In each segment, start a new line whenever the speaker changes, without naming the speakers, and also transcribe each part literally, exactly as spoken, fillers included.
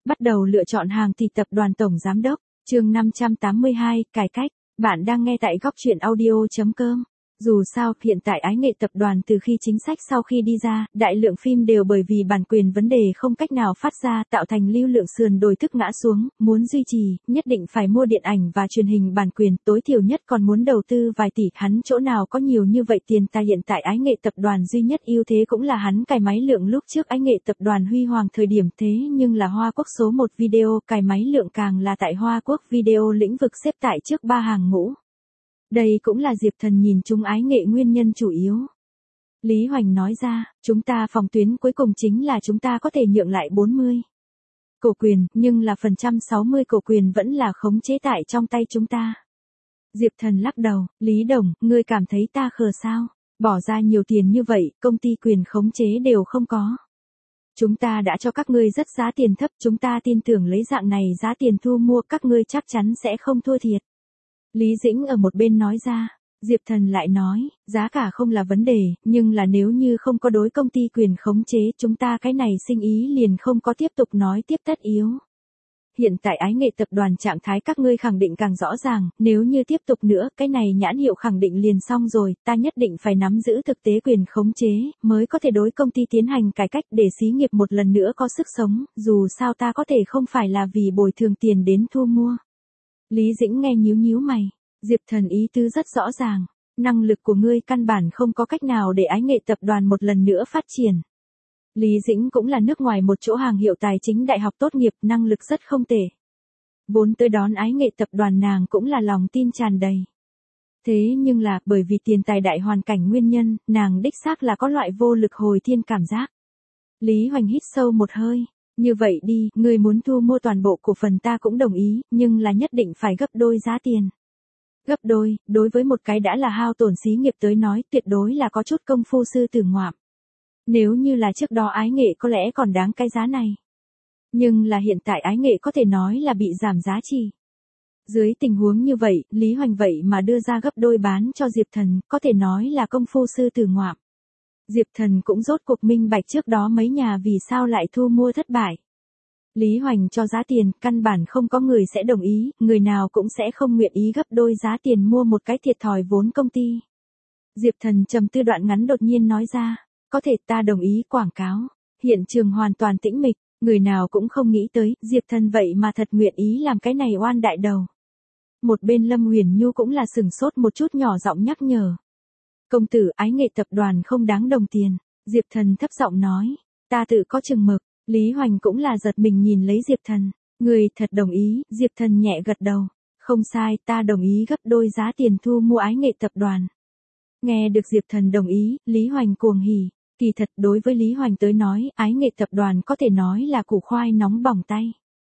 Bắt đầu lựa chọn hàng thì tập đoàn tổng giám đốc, chương năm trăm tám mươi hai, cải cách. Bạn đang nghe tại góc truyện audio chấm com. Dù sao, hiện tại Ái Nghệ tập đoàn từ khi chính sách sau khi đi ra, đại lượng phim đều bởi vì bản quyền vấn đề không cách nào phát ra, tạo thành lưu lượng sườn đồi thức ngã xuống, muốn duy trì, nhất định phải mua điện ảnh và truyền hình bản quyền, tối thiểu nhất còn muốn đầu tư vài tỷ, hắn chỗ nào có nhiều như vậy tiền tài. Hiện tại Ái Nghệ tập đoàn duy nhất ưu thế cũng là hắn cài máy lượng lúc trước Ái Nghệ tập đoàn huy hoàng thời điểm, thế nhưng là Hoa Quốc số một video, cài máy lượng càng là tại Hoa Quốc video lĩnh vực xếp tại trước ba hàng ngũ. Đây cũng là Diệp Thần nhìn chung Ái Nghệ nguyên nhân chủ yếu. Lý Hoành nói ra, chúng ta phòng tuyến cuối cùng chính là chúng ta có thể nhượng lại bốn mươi cổ quyền, nhưng là phần trăm sáu mươi cổ quyền vẫn là khống chế tại trong tay chúng ta. Diệp Thần lắc đầu, Lý Đồng, ngươi cảm thấy ta khờ sao? Bỏ ra nhiều tiền như vậy, công ty quyền khống chế đều không có. Chúng ta đã cho các ngươi rất giá tiền thấp, chúng ta tin tưởng lấy dạng này giá tiền thu mua các ngươi chắc chắn sẽ không thua thiệt. Lý Dĩnh ở một bên nói ra, Diệp Thần lại nói, giá cả không là vấn đề, nhưng là nếu như không có đối công ty quyền khống chế chúng ta cái này sinh ý liền không có tiếp tục nói tiếp tất yếu. Hiện tại Ái Nghệ tập đoàn trạng thái các ngươi khẳng định càng rõ ràng, nếu như tiếp tục nữa cái này nhãn hiệu khẳng định liền xong rồi, ta nhất định phải nắm giữ thực tế quyền khống chế, mới có thể đối công ty tiến hành cải cách để xí nghiệp một lần nữa có sức sống, dù sao ta có thể không phải là vì bồi thường tiền đến thu mua. Lý Dĩnh nghe nhíu nhíu mày, Diệp Thần ý tứ rất rõ ràng, năng lực của ngươi căn bản không có cách nào để Ái Nghệ tập đoàn một lần nữa phát triển. Lý Dĩnh cũng là nước ngoài một chỗ hàng hiệu tài chính đại học tốt nghiệp, năng lực rất không tệ. Vốn tới đón Ái Nghệ tập đoàn nàng cũng là lòng tin tràn đầy. Thế nhưng là, bởi vì tiền tài đại hoàn cảnh nguyên nhân, nàng đích xác là có loại vô lực hồi thiên cảm giác. Lý Hoành hít sâu một hơi. Như vậy đi, ngươi muốn thu mua toàn bộ cổ phần ta cũng đồng ý, nhưng là nhất định phải gấp đôi giá tiền. Gấp đôi, đối với một cái đã là hao tổn xí nghiệp tới nói tuyệt đối là có chút công phu sư tử ngoạm. Nếu như là trước đó Ái Nghệ có lẽ còn đáng cái giá này. Nhưng là hiện tại Ái Nghệ có thể nói là bị giảm giá trị. Dưới tình huống như vậy, Lý Hoành vậy mà đưa ra gấp đôi bán cho Diệp Thần, có thể nói là công phu sư tử ngoạm. Diệp Thần cũng rốt cuộc minh bạch trước đó mấy nhà vì sao lại thu mua thất bại. Lý Hoành cho giá tiền, căn bản không có người sẽ đồng ý, người nào cũng sẽ không nguyện ý gấp đôi giá tiền mua một cái thiệt thòi vốn công ty. Diệp Thần trầm tư đoạn ngắn đột nhiên nói ra, có thể ta đồng ý quảng cáo. Hiện trường hoàn toàn tĩnh mịch, người nào cũng không nghĩ tới, Diệp Thần vậy mà thật nguyện ý làm cái này oan đại đầu. Một bên Lâm Huyền Nhu cũng là sừng sốt một chút nhỏ giọng nhắc nhở. Công tử, Ái Nghệ tập đoàn không đáng đồng tiền. Diệp Thần thấp giọng nói, ta tự có chừng mực. Lý Hoành cũng là giật mình nhìn lấy Diệp Thần, người thật đồng ý. Diệp Thần nhẹ gật đầu, không sai, ta đồng ý gấp đôi giá tiền thu mua Ái Nghệ tập đoàn. Nghe được Diệp Thần đồng ý, Lý Hoành cuồng hỉ, kỳ thật đối với Lý Hoành tới nói, Ái Nghệ tập đoàn có thể nói là củ khoai nóng bỏng tay.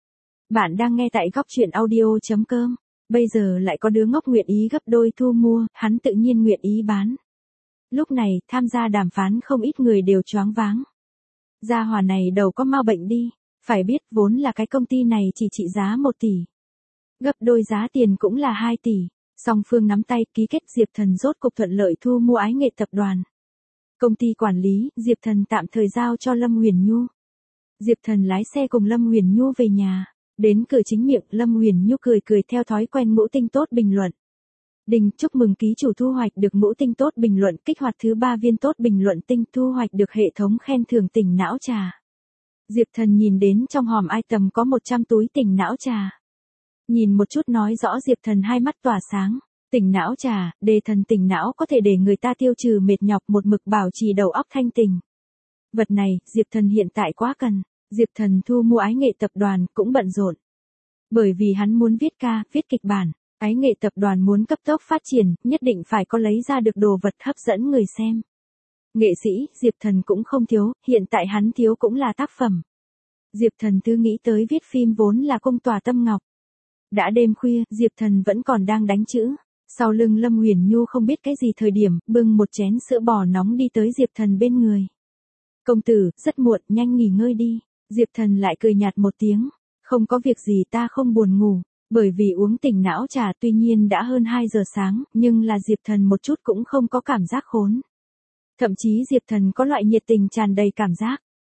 Bạn đang nghe tại góc truyện audio chấm com, bây giờ lại có đứa ngốc nguyện ý gấp đôi thu mua, hắn tự nhiên nguyện ý bán. Lúc này, tham gia đàm phán không ít người đều choáng váng. Gia hỏa này đầu có mau bệnh đi, phải biết vốn là cái công ty này chỉ trị giá một tỷ. Gấp đôi giá tiền cũng là hai tỷ, song phương nắm tay ký kết Diệp Thần rốt cục thuận lợi thu mua Ái Nghệ tập đoàn. Công ty quản lý, Diệp Thần tạm thời giao cho Lâm Huyền Nhu. Diệp Thần lái xe cùng Lâm Huyền Nhu về nhà, đến cửa chính miệng Lâm Huyền Nhu cười cười theo thói quen ngũ tinh tốt bình luận. Đình, chúc mừng ký chủ thu hoạch được ngũ tinh tốt bình luận, kích hoạt thứ ba viên tốt bình luận tinh, thu hoạch được hệ thống khen thưởng tỉnh não trà. Diệp Thần nhìn đến trong hòm item có một trăm túi tỉnh não trà. Nhìn một chút nói rõ Diệp Thần hai mắt tỏa sáng, tỉnh não trà, đề thần tỉnh não có thể để người ta tiêu trừ mệt nhọc một mực bảo trì đầu óc thanh tỉnh. Vật này, Diệp Thần hiện tại quá cần, Diệp Thần thu mua Ái Nghệ tập đoàn cũng bận rộn. Bởi vì hắn muốn viết ca, viết kịch bản. Ái Nghệ tập đoàn muốn cấp tốc phát triển, nhất định phải có lấy ra được đồ vật hấp dẫn người xem. Nghệ sĩ, Diệp Thần cũng không thiếu, hiện tại hắn thiếu cũng là tác phẩm. Diệp Thần tư nghĩ tới viết phim vốn là công tòa tâm ngọc. Đã đêm khuya, Diệp Thần vẫn còn đang đánh chữ. Sau lưng Lâm Huyền Nhu không biết cái gì thời điểm, bưng một chén sữa bò nóng đi tới Diệp Thần bên người. Công tử, rất muộn, nhanh nghỉ ngơi đi. Diệp Thần lại cười nhạt một tiếng. Không có việc gì, ta không buồn ngủ. Bởi vì uống tỉnh não trà, tuy nhiên đã hơn hai giờ sáng, nhưng là Diệp Thần một chút cũng không có cảm giác khốn. Thậm chí Diệp Thần có loại nhiệt tình tràn đầy cảm giác.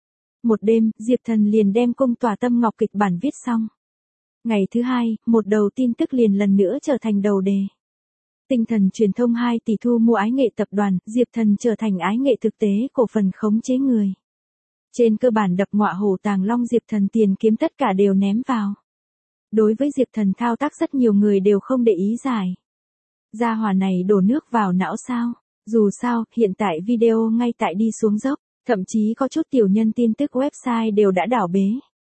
Một đêm, Diệp Thần liền đem Cung Tỏa Tâm Ngọc kịch bản viết xong. Ngày thứ hai, một đầu tin tức liền lần nữa trở thành đầu đề. Tinh Thần Truyền thông hai tỷ thu mua ái nghệ tập đoàn, Diệp Thần trở thành ái nghệ thực tế cổ phần khống chế người. Trên cơ bản đập ngọa hổ tàng long, Diệp Thần tiền kiếm tất cả đều ném vào. Đối với Diệp Thần thao tác rất nhiều người đều không để ý giải. Gia hỏa này đổ nước vào não sao? Dù sao, hiện tại video ngay tại đi xuống dốc, thậm chí có chút tiểu nhân tin tức website đều đã đảo bế.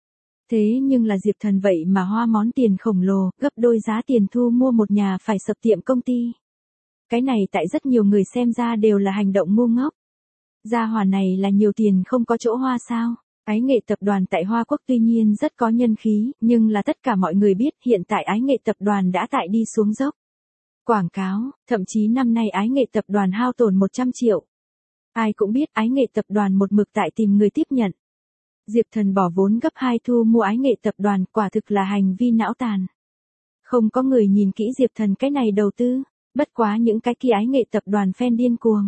Thế nhưng là Diệp Thần vậy mà hoa món tiền khổng lồ, gấp đôi giá tiền thu mua một nhà phải sập tiệm công ty. Cái này tại rất nhiều người xem ra đều là hành động ngu ngốc. Gia hỏa này là nhiều tiền không có chỗ hoa sao? Ái nghệ tập đoàn tại Hoa Quốc tuy nhiên rất có nhân khí, nhưng là tất cả mọi người biết hiện tại ái nghệ tập đoàn đã tại đi xuống dốc. Quảng cáo, thậm chí năm nay ái nghệ tập đoàn hao tổn một trăm triệu. Ai cũng biết ái nghệ tập đoàn một mực tại tìm người tiếp nhận. Diệp Thần bỏ vốn gấp hai thu mua ái nghệ tập đoàn, quả thực là hành vi não tàn. Không có người nhìn kỹ Diệp Thần cái này đầu tư, bất quá những cái kia ái nghệ tập đoàn fan điên cuồng.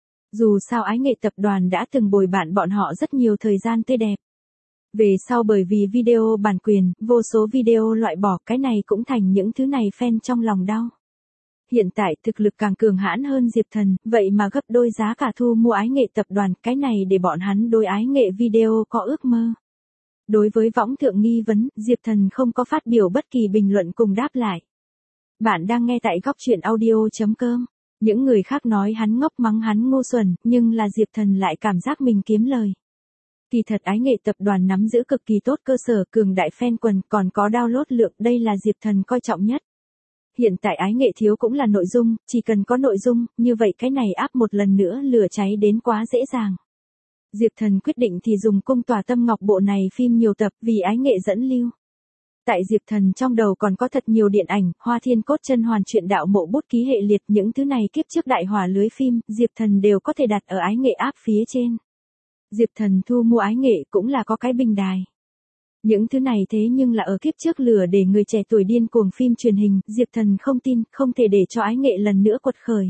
Dù sao ái nghệ tập đoàn đã từng bồi bạn bọn họ rất nhiều thời gian tươi đẹp. Về sau bởi vì video bản quyền, vô số video loại bỏ, cái này cũng thành những thứ này fan trong lòng đau. Hiện tại thực lực càng cường hãn hơn Diệp Thần, vậy mà gấp đôi giá cả thu mua ái nghệ tập đoàn, cái này để bọn hắn đối ái nghệ video có ước mơ. Đối với võng thượng nghi vấn, Diệp Thần không có phát biểu bất kỳ bình luận cùng đáp lại. Bạn đang nghe tại góc truyện audio chấm com. Những người khác nói hắn ngốc mắng hắn ngu xuẩn, nhưng là Diệp Thần lại cảm giác mình kiếm lời. Kỳ thật ái nghệ tập đoàn nắm giữ cực kỳ tốt cơ sở, cường đại fan quần, còn có download lượng, đây là Diệp Thần coi trọng nhất. Hiện tại ái nghệ thiếu cũng là nội dung, chỉ cần có nội dung, như vậy cái này áp một lần nữa lửa cháy đến quá dễ dàng. Diệp Thần quyết định thì dùng Cung Tỏa Tâm Ngọc bộ này phim nhiều tập vì ái nghệ dẫn lưu. Tại Diệp Thần trong đầu còn có thật nhiều điện ảnh, Hoa Thiên Cốt Chân Hoàn truyện đạo mộ bút ký hệ liệt, những thứ này kiếp trước đại hỏa lưới phim, Diệp Thần đều có thể đặt ở ái nghệ app phía trên. Diệp Thần thu mua ái nghệ cũng là có cái bình đài. Những thứ này thế nhưng là ở kiếp trước lừa để người trẻ tuổi điên cuồng phim truyền hình, Diệp Thần không tin, không thể để cho ái nghệ lần nữa quật khởi.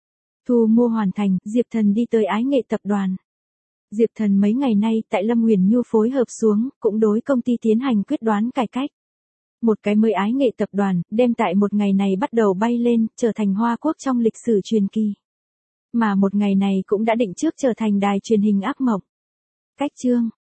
Thu mua hoàn thành, Diệp Thần đi tới ái nghệ tập đoàn. Diệp Thần mấy ngày nay tại Lâm Huyền Nhu phối hợp xuống, cũng đối công ty tiến hành quyết đoán cải cách. Một cái mới ái nghệ tập đoàn, đem tại một ngày này bắt đầu bay lên, trở thành Hoa Quốc trong lịch sử truyền kỳ. Mà một ngày này cũng đã định trước trở thành đài truyền hình ác mộng. Cách chương